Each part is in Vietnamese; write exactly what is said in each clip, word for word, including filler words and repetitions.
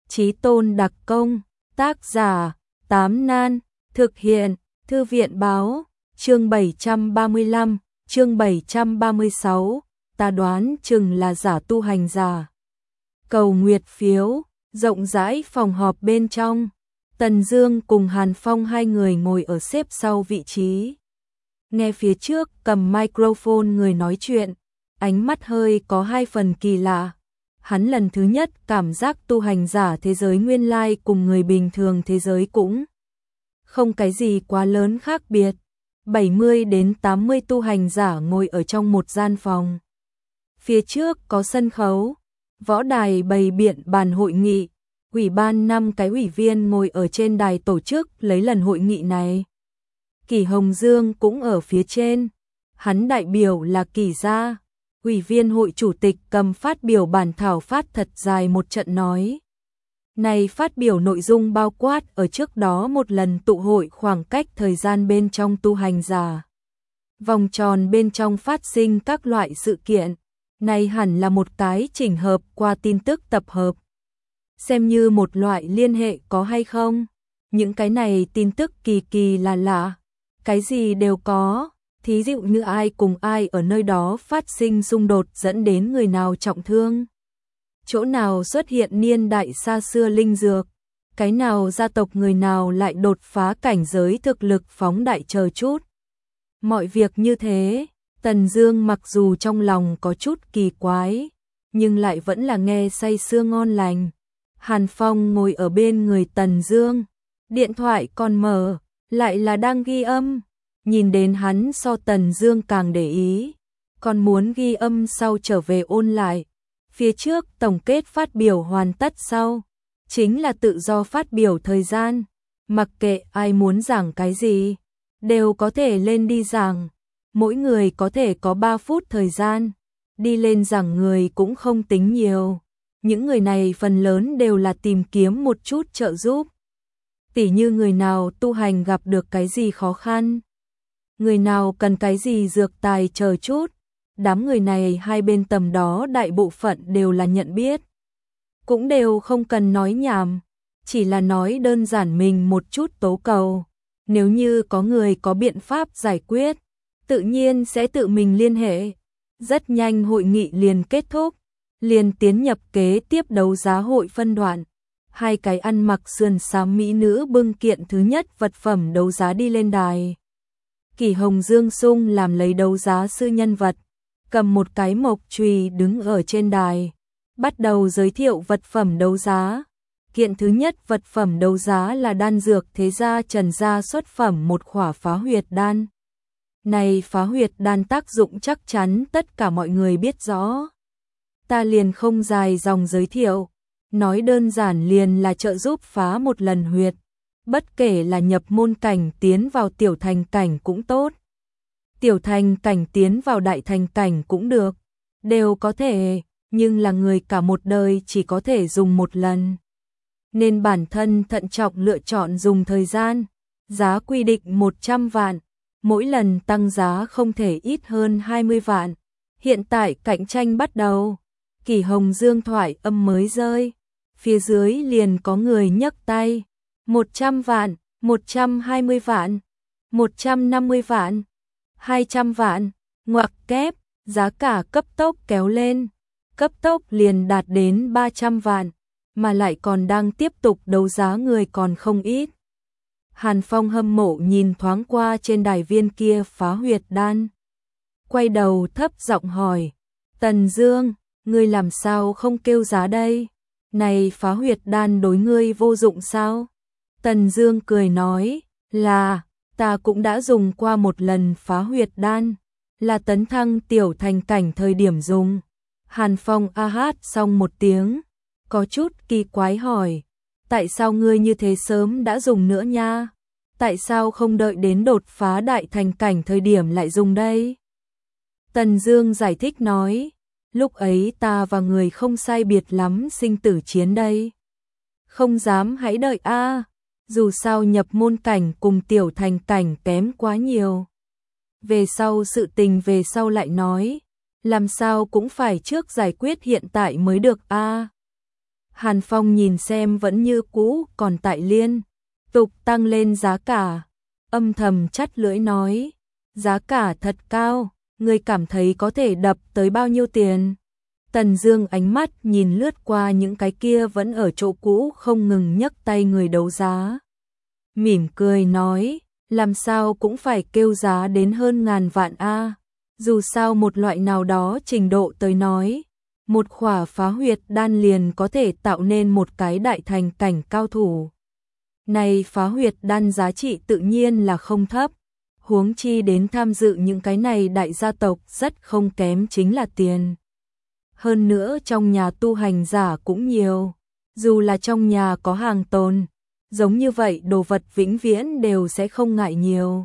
Chí Tôn đặc công, tác giả, Tám Nan, thực hiện, Thư viện báo, chương bảy trăm ba mươi lăm, chương bảy trăm ba mươi sáu, ta đoán chừng là giả tu hành giả. Cầu nguyệt phiếu, rộng rãi phòng họp bên trong, Tần Dương cùng Hàn Phong hai người ngồi ở xếp sau vị trí. Nghe phía trước cầm microphone người nói chuyện, ánh mắt hơi có hai phần kỳ lạ. Hắn lần thứ nhất cảm giác tu hành giả thế giới nguyên lai cùng người bình thường thế giới cũng không cái gì quá lớn khác biệt. bảy mươi đến tám mươi tu hành giả ngồi ở trong một gian phòng. Phía trước có sân khấu, võ đài bày biện bàn hội nghị, ủy ban năm cái ủy viên ngồi ở trên đài tổ chức lấy lần hội nghị này. Kỷ Hồng Dương cũng ở phía trên, hắn đại biểu là Kỷ gia. Ủy viên hội chủ tịch cầm phát biểu bản thảo phát thật dài một trận nói. Này phát biểu nội dung bao quát ở trước đó một lần tụ hội khoảng cách thời gian bên trong tu hành giả. Vòng tròn bên trong phát sinh các loại sự kiện, này hẳn là một cái chỉnh hợp qua tin tức tập hợp. Xem như một loại liên hệ có hay không? Những cái này tin tức kỳ kỳ là lạ, cái gì đều có. Thí dụ như ai cùng ai ở nơi đó phát sinh xung đột dẫn đến người nào trọng thương. Chỗ nào xuất hiện niên đại xa xưa linh dược. Cái nào gia tộc người nào lại đột phá cảnh giới thực lực phóng đại chờ chút. Mọi việc như thế, Tần Dương mặc dù trong lòng có chút kỳ quái, nhưng lại vẫn là nghe say sưa ngon lành. Hàn Phong ngồi ở bên người Tần Dương, điện thoại còn mở, lại là đang ghi âm. Nhìn đến hắn so Tần Dương càng để ý, còn muốn ghi âm sau trở về ôn lại. Phía trước tổng kết phát biểu hoàn tất sau, chính là tự do phát biểu thời gian, mặc kệ ai muốn giảng cái gì, đều có thể lên đi giảng. Mỗi người có thể có ba phút thời gian, đi lên giảng người cũng không tính nhiều. Những người này phần lớn đều là tìm kiếm một chút trợ giúp. Tỉ như người nào tu hành gặp được cái gì khó khăn, người nào cần cái gì dược tài chờ chút, đám người này hai bên tầm đó đại bộ phận đều là nhận biết. Cũng đều không cần nói nhảm, chỉ là nói đơn giản mình một chút tố cầu. Nếu như có người có biện pháp giải quyết, tự nhiên sẽ tự mình liên hệ. Rất nhanh hội nghị liền kết thúc, liền tiến nhập kế tiếp đấu giá hội phân đoạn. Hai cái ăn mặc sườn xám mỹ nữ bưng kiện thứ nhất vật phẩm đấu giá đi lên đài. Kỷ Hồng Dương sung làm lấy đấu giá sư nhân vật, cầm một cái mộc chùy đứng ở trên đài, bắt đầu giới thiệu vật phẩm đấu giá. Kiện thứ nhất vật phẩm đấu giá là đan dược thế gia Trần gia xuất phẩm một khỏa phá huyệt đan. Này phá huyệt đan tác dụng chắc chắn tất cả mọi người biết rõ. Ta liền không dài dòng giới thiệu, nói đơn giản liền là trợ giúp phá một lần huyệt. Bất kể là nhập môn cảnh tiến vào tiểu thành cảnh cũng tốt, tiểu thành cảnh tiến vào đại thành cảnh cũng được, đều có thể, nhưng là người cả một đời chỉ có thể dùng một lần. Nên bản thân thận trọng lựa chọn dùng thời gian, giá quy định một trăm vạn, mỗi lần tăng giá không thể ít hơn hai mươi vạn. Hiện tại cạnh tranh bắt đầu, Kỷ Hồng Dương thoại âm mới rơi, phía dưới liền có người nhấc tay. một trăm vạn, một trăm hai mươi vạn, một trăm năm mươi vạn, hai trăm vạn, ngoặc kép, giá cả cấp tốc kéo lên, cấp tốc liền đạt đến ba trăm vạn, mà lại còn đang tiếp tục đấu giá người còn không ít. Hàn Phong hâm mộ nhìn thoáng qua trên đài viên kia phá huyệt đan, quay đầu thấp giọng hỏi, Tần Dương, ngươi làm sao không kêu giá đây? Này phá huyệt đan đối ngươi vô dụng sao? Tần Dương cười nói, là, ta cũng đã dùng qua một lần phá huyệt đan, là tấn thăng tiểu thành cảnh thời điểm dùng. Hàn Phong a hát xong một tiếng, có chút kỳ quái hỏi, tại sao ngươi như thế sớm đã dùng nữa nha? Tại sao không đợi đến đột phá đại thành cảnh thời điểm lại dùng đây? Tần Dương giải thích nói, lúc ấy ta và người không sai biệt lắm sinh tử chiến đây. Không dám hãy đợi a. Dù sao nhập môn cảnh cùng tiểu thành cảnh kém quá nhiều. Về sau sự tình về sau lại nói, làm sao cũng phải trước giải quyết hiện tại mới được a. Hàn Phong nhìn xem vẫn như cũ, còn tại liên tục tăng lên giá cả, âm thầm chắt lưỡi nói, giá cả thật cao, ngươi cảm thấy có thể đập tới bao nhiêu tiền? Tần Dương ánh mắt nhìn lướt qua những cái kia vẫn ở chỗ cũ không ngừng nhấc tay người đấu giá. Mỉm cười nói, làm sao cũng phải kêu giá đến hơn ngàn vạn a. Dù sao một loại nào đó trình độ tới nói, một khỏa phá huyệt đan liền có thể tạo nên một cái đại thành cảnh cao thủ. Này phá huyệt đan giá trị tự nhiên là không thấp, huống chi đến tham dự những cái này đại gia tộc rất không kém chính là tiền. Hơn nữa trong nhà tu hành giả cũng nhiều, dù là trong nhà có hàng tồn, giống như vậy đồ vật vĩnh viễn đều sẽ không ngại nhiều.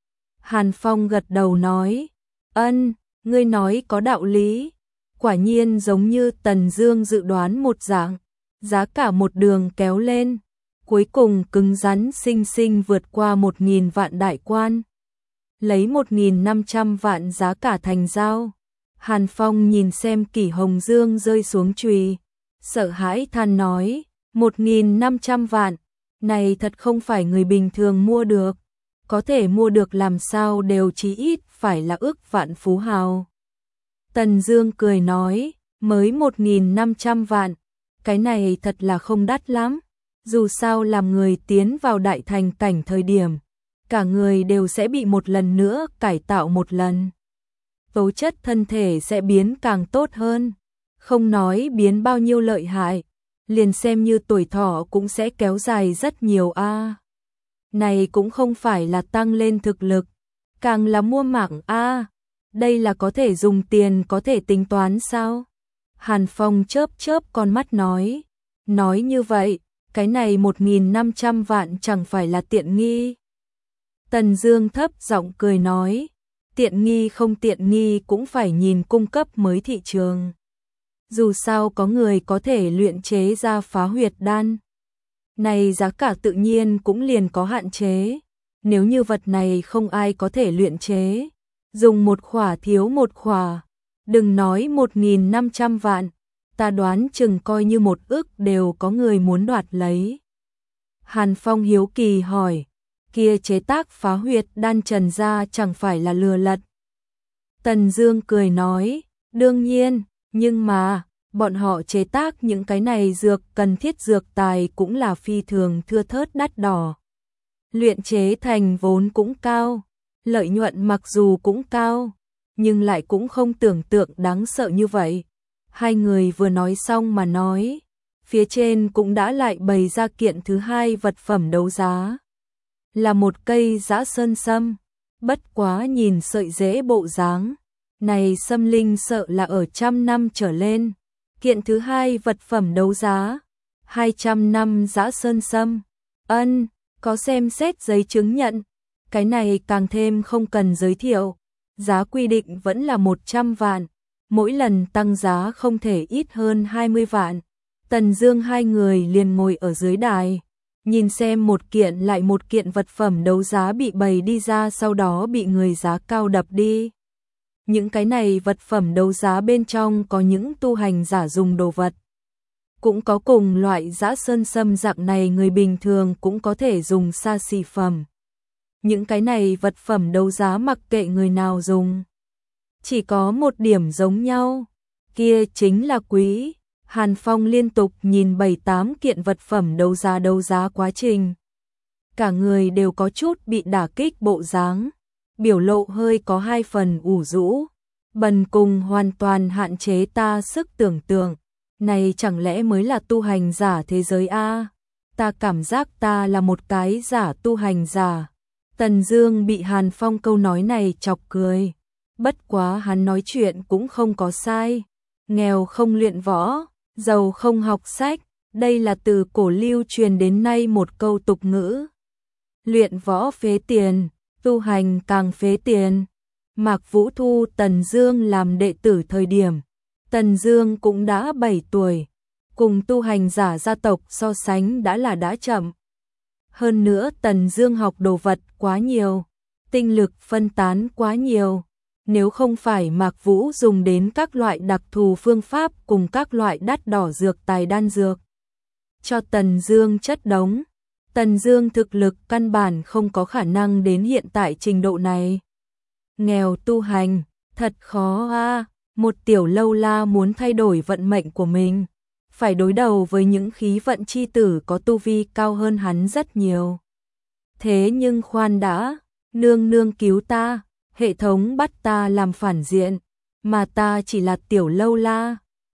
Hàn Phong gật đầu nói, ân, ngươi nói có đạo lý, quả nhiên giống như Tần Dương dự đoán một dạng, giá cả một đường kéo lên, cuối cùng cứng rắn xinh xinh vượt qua một nghìn vạn đại quan, lấy một nghìn năm trăm vạn giá cả thành giao. Hàn Phong nhìn xem Kỷ Hồng Dương rơi xuống chùy, sợ hãi than nói, một nghìn năm trăm vạn, này thật không phải người bình thường mua được, có thể mua được làm sao đều chí ít phải là ước vạn phú hào. Tần Dương cười nói, mới một nghìn năm trăm vạn, cái này thật là không đắt lắm, dù sao làm người tiến vào đại thành cảnh thời điểm, cả người đều sẽ bị một lần nữa cải tạo một lần. Tố chất thân thể sẽ biến càng tốt hơn, không nói biến bao nhiêu lợi hại, liền xem như tuổi thọ cũng sẽ kéo dài rất nhiều a. À, này cũng không phải là tăng lên thực lực, càng là mua mạng a. À, đây là có thể dùng tiền có thể tính toán sao? Hàn Phong chớp chớp con mắt nói, nói như vậy, cái này một nghìn năm trăm vạn chẳng phải là tiện nghi. Tần Dương thấp giọng cười nói, tiện nghi không tiện nghi cũng phải nhìn cung cấp mới thị trường. Dù sao có người có thể luyện chế ra phá huyệt đan. Này giá cả tự nhiên cũng liền có hạn chế. Nếu như vật này không ai có thể luyện chế, dùng một khỏa thiếu một khỏa, đừng nói một nghìn năm trăm vạn, ta đoán chừng coi như một ức đều có người muốn đoạt lấy. Hàn Phong hiếu kỳ hỏi, kia chế tác phá huyệt đan Trần gia chẳng phải là lừa lật? Tần Dương cười nói, đương nhiên, nhưng mà, bọn họ chế tác những cái này dược cần thiết dược tài cũng là phi thường thưa thớt đắt đỏ. Luyện chế thành vốn cũng cao, lợi nhuận mặc dù cũng cao, nhưng lại cũng không tưởng tượng đáng sợ như vậy. Hai người vừa nói xong mà nói, phía trên cũng đã lại bày ra kiện thứ hai vật phẩm đấu giá. Là một cây dã sơn sâm, bất quá nhìn sợi rễ bộ dáng, này sâm linh sợ là ở trăm năm trở lên. Kiện thứ hai vật phẩm đấu giá, hai trăm năm dã sơn sâm, ân, có xem xét giấy chứng nhận, cái này càng thêm không cần giới thiệu, giá quy định vẫn là một trăm vạn, mỗi lần tăng giá không thể ít hơn hai mươi vạn. Tần Dương hai người liền ngồi ở dưới đài, nhìn xem một kiện lại một kiện vật phẩm đấu giá bị bày đi ra, sau đó bị người giá cao đập đi. Những cái này vật phẩm đấu giá bên trong có những tu hành giả dùng đồ vật, cũng có cùng loại dã sơn sâm dạng này người bình thường cũng có thể dùng xa xỉ phẩm. Những cái này vật phẩm đấu giá mặc kệ người nào dùng, chỉ có một điểm giống nhau, kia chính là quý. Hàn Phong liên tục nhìn bảy tám kiện vật phẩm đấu giá đấu giá quá trình, cả người đều có chút bị đả kích bộ dáng, biểu lộ hơi có hai phần ủ rũ, bần cùng hoàn toàn hạn chế ta sức tưởng tượng, này chẳng lẽ mới là tu hành giả thế giới a? Ta cảm giác ta là một cái giả tu hành giả. Tần Dương bị Hàn Phong câu nói này chọc cười, bất quá hắn nói chuyện cũng không có sai, nghèo không luyện võ, giàu không học sách, đây là từ cổ lưu truyền đến nay một câu tục ngữ. Luyện võ phế tiền, tu hành càng phế tiền. Mạc Vũ thu Tần Dương làm đệ tử thời điểm, Tần Dương cũng đã bảy tuổi, cùng tu hành giả gia tộc so sánh đã là đã chậm. Hơn nữa Tần Dương học đồ vật quá nhiều, tinh lực phân tán quá nhiều, nếu không phải Mạc Vũ dùng đến các loại đặc thù phương pháp cùng các loại đắt đỏ dược tài đan dược, cho Tần Dương chất đống. Tần Dương thực lực căn bản không có khả năng đến hiện tại trình độ này. Nghèo tu hành, thật khó a, một tiểu lâu la muốn thay đổi vận mệnh của mình, phải đối đầu với những khí vận chi tử có tu vi cao hơn hắn rất nhiều. Thế nhưng khoan đã, nương nương cứu ta, hệ thống bắt ta làm phản diện, mà ta chỉ là tiểu lâu la.